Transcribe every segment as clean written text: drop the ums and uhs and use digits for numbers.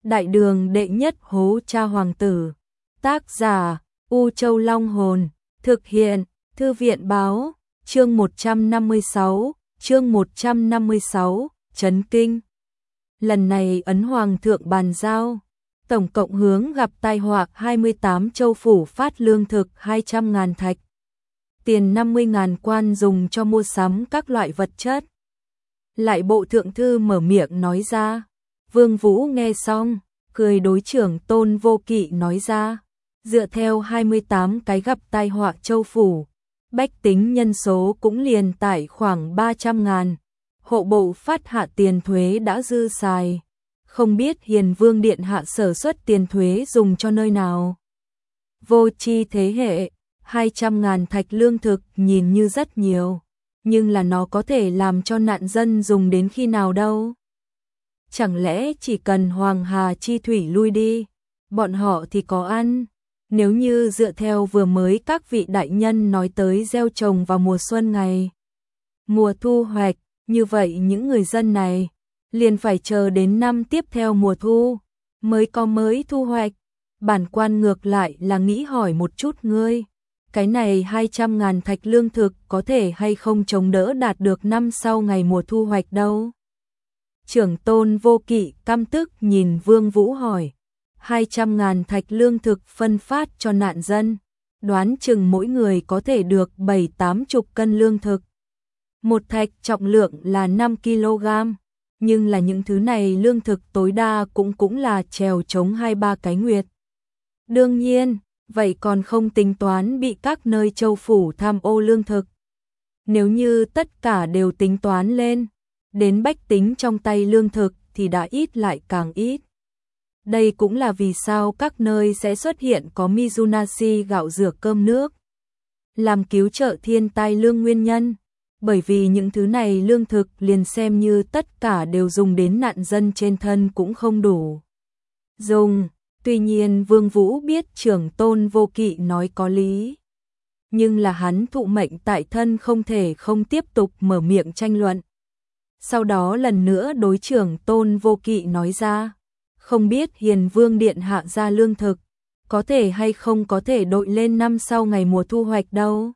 Đại đường đệ nhất hố cha hoàng tử. Tác giả U Châu Long Hồn. Thực hiện Thư viện Báo. Chương 156. Chấn kinh. Lần này ấn hoàng thượng bàn giao, tổng cộng hướng gặp tai họa 28 châu phủ phát lương thực 200.000 thạch, tiền 50.000 quan dùng cho mua sắm các loại vật chất. Lại bộ thượng thư mở miệng nói ra. Vương Vũ nghe xong, cười đối trưởng Tôn Vô Kỵ nói ra, dựa theo 28 cái gặp tai họa châu phủ, bách tính nhân số cũng liền tại khoảng 300.000, hộ bộ phát hạ tiền thuế đã dư xài, không biết Hiền Vương điện hạ sở xuất tiền thuế dùng cho nơi nào. Vô chi thế hệ, 200.000 thạch lương thực nhìn như rất nhiều, nhưng là nó có thể làm cho nạn dân dùng đến khi nào đâu. Chẳng lẽ chỉ cần Hoàng Hà chi thủy lui đi, bọn họ thì có ăn. Nếu như dựa theo vừa mới các vị đại nhân nói tới gieo trồng vào mùa xuân ngày mùa thu hoạch, như vậy những người dân này liền phải chờ đến năm tiếp theo mùa thu mới có mới thu hoạch. Bản quan ngược lại là nghĩ hỏi một chút ngươi, cái này 200.000 thạch lương thực có thể hay không chống đỡ đạt được năm sau ngày mùa thu hoạch đâu. Trưởng Tôn Vô Kỵ căm tức nhìn Vương Vũ hỏi, 200.000 thạch lương thực phân phát cho nạn dân, đoán chừng mỗi người có thể được 7-80 cân lương thực. Một thạch trọng lượng là 5 kg, nhưng là những thứ này lương thực tối đa cũng là trèo chống 2-3 cái nguyệt. Đương nhiên, vậy còn không tính toán bị các nơi châu phủ tham ô lương thực. Nếu như tất cả đều tính toán lên, đến bách tính trong tay lương thực thì đã ít lại càng ít. Đây cũng là vì sao các nơi sẽ xuất hiện có Mizunashi gạo rửa cơm nước, làm cứu trợ thiên tai lương nguyên nhân, bởi vì những thứ này lương thực liền xem như tất cả đều dùng đến nạn dân trên thân cũng không đủ dùng. Tuy nhiên Vương Vũ biết trưởng Tôn Vô Kỵ nói có lý, nhưng là hắn thụ mệnh tại thân không thể không tiếp tục mở miệng tranh luận. Sau đó lần nữa đối trưởng Tôn Vô Kỵ nói ra, không biết Hiền Vương điện hạ ra lương thực, có thể hay không có thể đội lên năm sau ngày mùa thu hoạch đâu.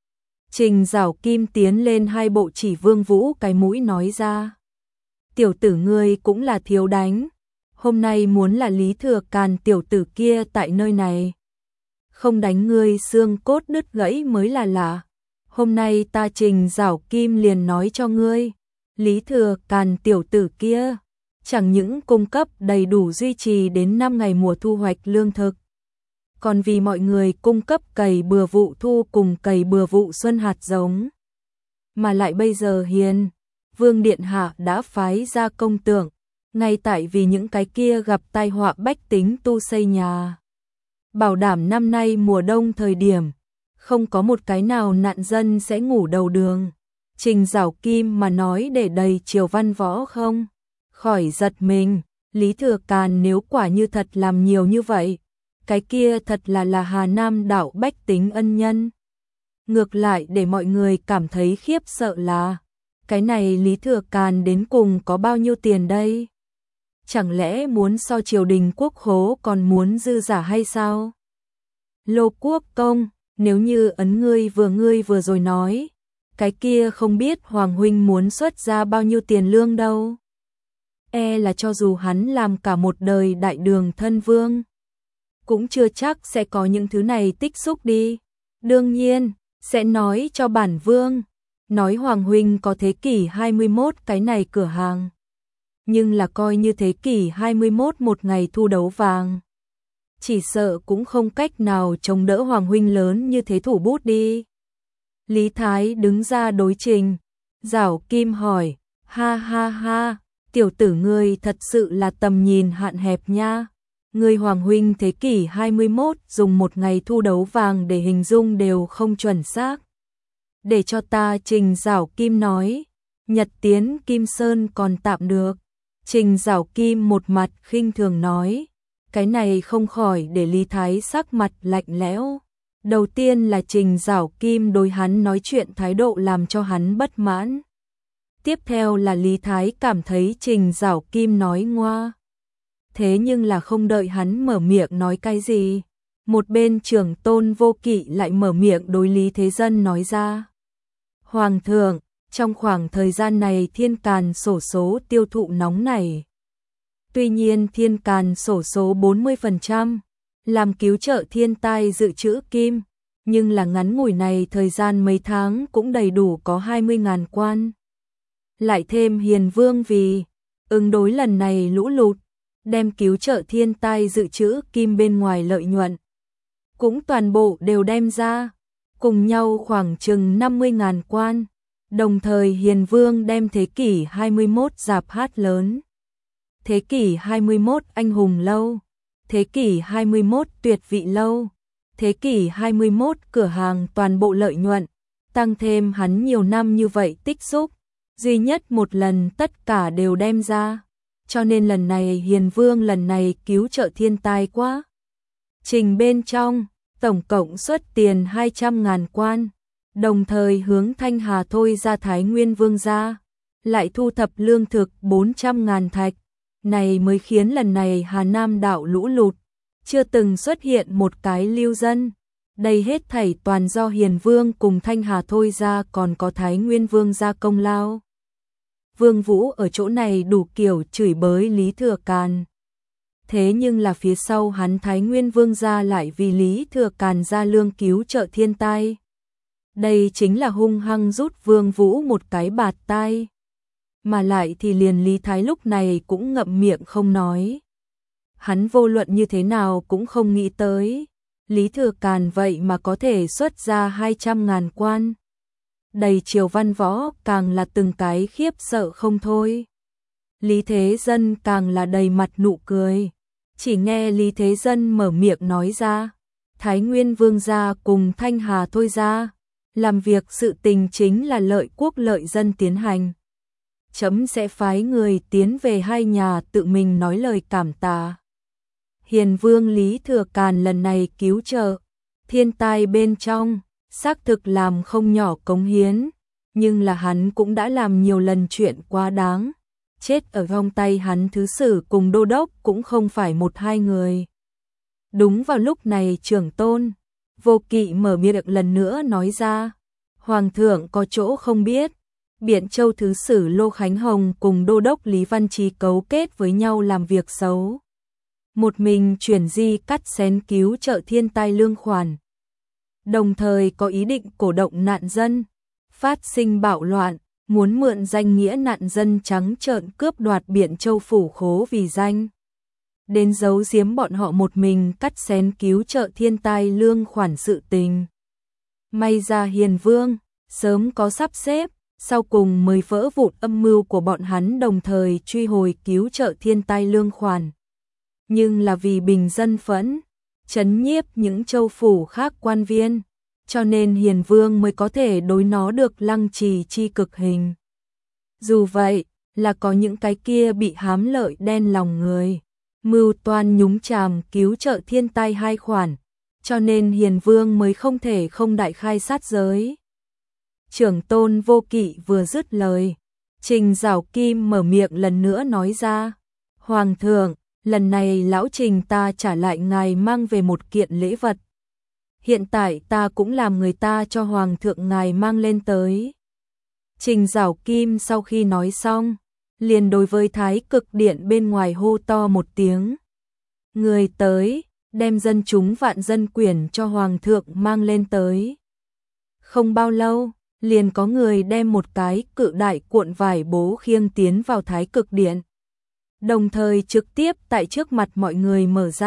Trình Giảo Kim tiến lên hai bộ chỉ Vương Vũ cái mũi nói ra, tiểu tử ngươi cũng là thiếu đánh, hôm nay muốn là Lý Thừa Càn tiểu tử kia tại nơi này, không đánh ngươi xương cốt đứt gãy mới là lạ. Hôm nay ta Trình Giảo Kim liền nói cho ngươi, Lý Thừa Càn tiểu tử kia chẳng những cung cấp đầy đủ duy trì đến 5 ngày mùa thu hoạch lương thực, còn vì mọi người cung cấp cày bừa vụ thu cùng cày bừa vụ xuân hạt giống. Mà lại bây giờ Hiền Vương điện hạ đã phái ra công tượng, ngay tại vì những cái kia gặp tai họa bách tính tu xây nhà, bảo đảm năm nay mùa đông thời điểm không có một cái nào nạn dân sẽ ngủ đầu đường. Trình Giảo Kim mà nói để đầy triều văn võ không khỏi giật mình. Lý Thừa Càn nếu quả như thật làm nhiều như vậy, cái kia thật là Hà Nam đảo bách tính ân nhân. Ngược lại để mọi người cảm thấy khiếp sợ là, cái này Lý Thừa Càn đến cùng có bao nhiêu tiền đây? Chẳng lẽ muốn so triều đình quốc khố còn muốn dư giả hay sao? Lô Quốc Công, nếu như ấn ngươi vừa rồi nói, cái kia không biết Hoàng huynh muốn xuất ra bao nhiêu tiền lương đâu. E là cho dù hắn làm cả một đời đại đường thân vương, cũng chưa chắc sẽ có những thứ này tích xúc đi. Đương nhiên, sẽ nói cho bản vương, nói Hoàng huynh có thế kỷ 21 cái này cửa hàng. Nhưng là coi như thế kỷ 21 một ngày thu đấu vàng, chỉ sợ cũng không cách nào chống đỡ Hoàng huynh lớn như thế thủ bút đi. Lý Thái đứng ra đối Trình Giảo Kim hỏi, ha ha ha, tiểu tử ngươi thật sự là tầm nhìn hạn hẹp nha. Ngươi Hoàng huynh thế kỷ 21 dùng một ngày thu đấu vàng để hình dung đều không chuẩn xác. Để cho ta Trình Giảo Kim nói, Nhật Tiến Kim Sơn còn tạm được. Trình Giảo Kim một mặt khinh thường nói, cái này không khỏi để Lý Thái sắc mặt lạnh lẽo. Đầu tiên là Trình Giảo Kim đối hắn nói chuyện thái độ làm cho hắn bất mãn. Tiếp theo là Lý Thái cảm thấy Trình Giảo Kim nói ngoa. Thế nhưng là không đợi hắn mở miệng nói cái gì, một bên Trưởng Tôn Vô Kỵ lại mở miệng đối Lý Thế Dân nói ra. Hoàng thượng, trong khoảng thời gian này thiên càn xổ số tiêu thụ nóng nảy. Tuy nhiên thiên càn xổ số 40%, làm cứu trợ thiên tai dự trữ kim, nhưng là ngắn ngủi này thời gian mấy tháng cũng đầy đủ có 20.000 quan. Lại thêm Hiền Vương vì ứng đối lần này lũ lụt, đem cứu trợ thiên tai dự trữ kim bên ngoài lợi nhuận, cũng toàn bộ đều đem ra, cùng nhau khoảng chừng 50.000 quan. Đồng thời Hiền Vương đem thế kỷ 21 rạp hát lớn, thế kỷ 21 anh hùng lâu, thế kỷ 21 tuyệt vị lâu, thế kỷ 21 cửa hàng toàn bộ lợi nhuận, tăng thêm hắn nhiều năm như vậy tích xúc, duy nhất một lần tất cả đều đem ra. Cho nên lần này Hiền Vương lần này cứu trợ thiên tai quá. Trình bên trong, tổng cộng xuất tiền 200.000 quan, đồng thời hướng Thanh Hà thôi ra Thái Nguyên Vương ra, lại thu thập lương thực 400.000 thạch. Này mới khiến lần này Hà Nam đảo lũ lụt, chưa từng xuất hiện một cái lưu dân. Đây hết thảy toàn do Hiền Vương cùng Thanh Hà thôi ra còn có Thái Nguyên Vương ra công lao. Vương Vũ ở chỗ này đủ kiểu chửi bới Lý Thừa Càn. Thế nhưng là phía sau hắn Thái Nguyên Vương gia lại vì Lý Thừa Càn ra lương cứu trợ thiên tai. Đây chính là hung hăng rút Vương Vũ một cái bạt tai. Mà lại thì liền Lý Thái lúc này cũng ngậm miệng không nói. Hắn vô luận như thế nào cũng không nghĩ tới. Lý Thừa Càn vậy mà có thể xuất ra 200.000 quan. Đầy triều văn võ càng là từng cái khiếp sợ không thôi. Lý Thế Dân càng là đầy mặt nụ cười. Chỉ nghe Lý Thế Dân mở miệng nói ra, Thái Nguyên Vương gia cùng Thanh Hà thôi ra, làm việc sự tình chính là lợi quốc lợi dân tiến hành. Chấm sẽ phái người tiến về hai nhà tự mình nói lời cảm tạ. Hiền Vương Lý Thừa Càn lần này cứu trợ thiên tai bên trong, xác thực làm không nhỏ cống hiến, nhưng là hắn cũng đã làm nhiều lần chuyện quá đáng. Chết ở trong tay hắn thứ sử cùng đô đốc cũng không phải một hai người. Đúng vào lúc này Trưởng Tôn Vô Kỵ mở miệng lần nữa nói ra, Hoàng thượng có chỗ không biết, Biện Châu thứ sử Lô Khánh Hồng cùng đô đốc Lý Văn Chí cấu kết với nhau làm việc xấu. Một mình chuyển di cắt xén cứu trợ thiên tai lương khoản. Đồng thời có ý định cổ động nạn dân, phát sinh bạo loạn, muốn mượn danh nghĩa nạn dân trắng trợn cướp đoạt Biện Châu phủ khố vì danh. Đến giấu giếm bọn họ một mình cắt xén cứu trợ thiên tai lương khoản sự tình. May ra Hiền Vương sớm có sắp xếp, sau cùng mới vỡ vụn âm mưu của bọn hắn đồng thời truy hồi cứu trợ thiên tai lương khoản. Nhưng là vì bình dân phẫn, trấn nhiếp những châu phủ khác quan viên, cho nên Hiền Vương mới có thể đối nó được lăng trì chi cực hình. Dù vậy, là có những cái kia bị hám lợi đen lòng người, mưu toan nhúng chàm cứu trợ thiên tai hai khoản, cho nên Hiền Vương mới không thể không đại khai sát giới. Trưởng Tôn Vô Kỵ vừa dứt lời, Trình Giảo Kim mở miệng lần nữa nói ra, Hoàng thượng, lần này lão Trình ta trả lại ngài mang về một kiện lễ vật. Hiện tại ta cũng làm người ta cho Hoàng thượng ngài mang lên tới. Trình Giảo Kim sau khi nói xong, liền đối với Thái Cực Điện bên ngoài hô to một tiếng. Người tới, đem dân chúng vạn dân quyển cho Hoàng thượng mang lên tới. Không bao lâu, liền có người đem một cái cự đại cuộn vải bố khiêng tiến vào Thái Cực Điện. Đồng thời trực tiếp tại trước mặt mọi người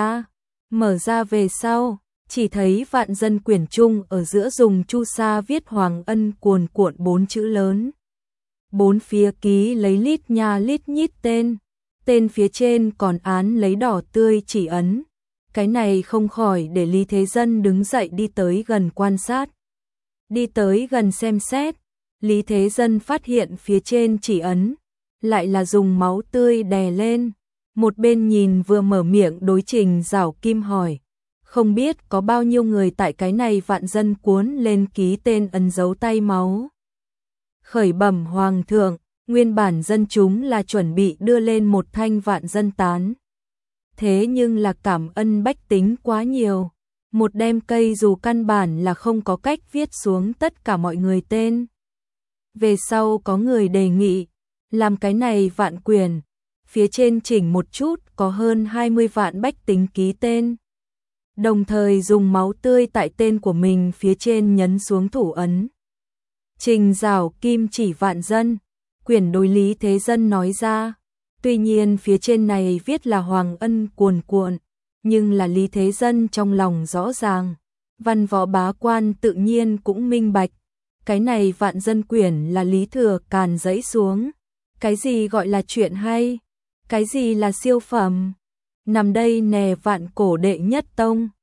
mở ra về sau, chỉ thấy vạn dân quyển trung ở giữa dùng chu sa viết Hoàng Ân cuồn cuộn 4 chữ lớn. 4 phía ký lấy lít nha lít nhít tên phía trên còn án lấy đỏ tươi chỉ ấn. Cái này không khỏi để Lý Thế Dân đứng dậy đi tới gần quan sát. Đi tới gần xem xét, Lý Thế Dân phát hiện phía trên chỉ ấn lại là dùng máu tươi đè lên. Một bên nhìn vừa mở miệng đối Trình Giảo Kim hỏi, không biết có bao nhiêu người tại cái này vạn dân cuốn lên ký tên ấn dấu tay máu. Khởi bẩm Hoàng thượng, nguyên bản dân chúng là chuẩn bị đưa lên một thanh vạn dân tán. thế nhưng là cảm ơn bách tính quá nhiều. Một đem cây dù căn bản là không có cách viết xuống tất cả mọi người tên. Về sau có người đề nghị, làm cái này vạn quyển, phía trên chỉnh một chút có hơn 20 vạn bách tính ký tên. Đồng thời dùng máu tươi tại tên của mình phía trên nhấn xuống thủ ấn. Trình rào kim chỉ vạn dân, quyển đối Lý Thế Dân nói ra. Tuy nhiên phía trên này viết là hoàng ân cuồn cuộn, nhưng là Lý Thế Dân trong lòng rõ ràng. Văn võ bá quan tự nhiên cũng minh bạch. Cái này vạn dân quyển là Lý Thừa Càn dẫy xuống. Cái gì gọi là chuyện hay? Cái gì là siêu phẩm? Nằm đây nè vạn cổ đệ nhất tông.